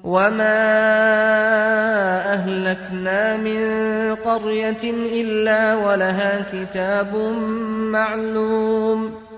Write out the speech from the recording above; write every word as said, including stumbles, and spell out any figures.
وما أهلكنا من قرية إلا ولها كتاب معلوم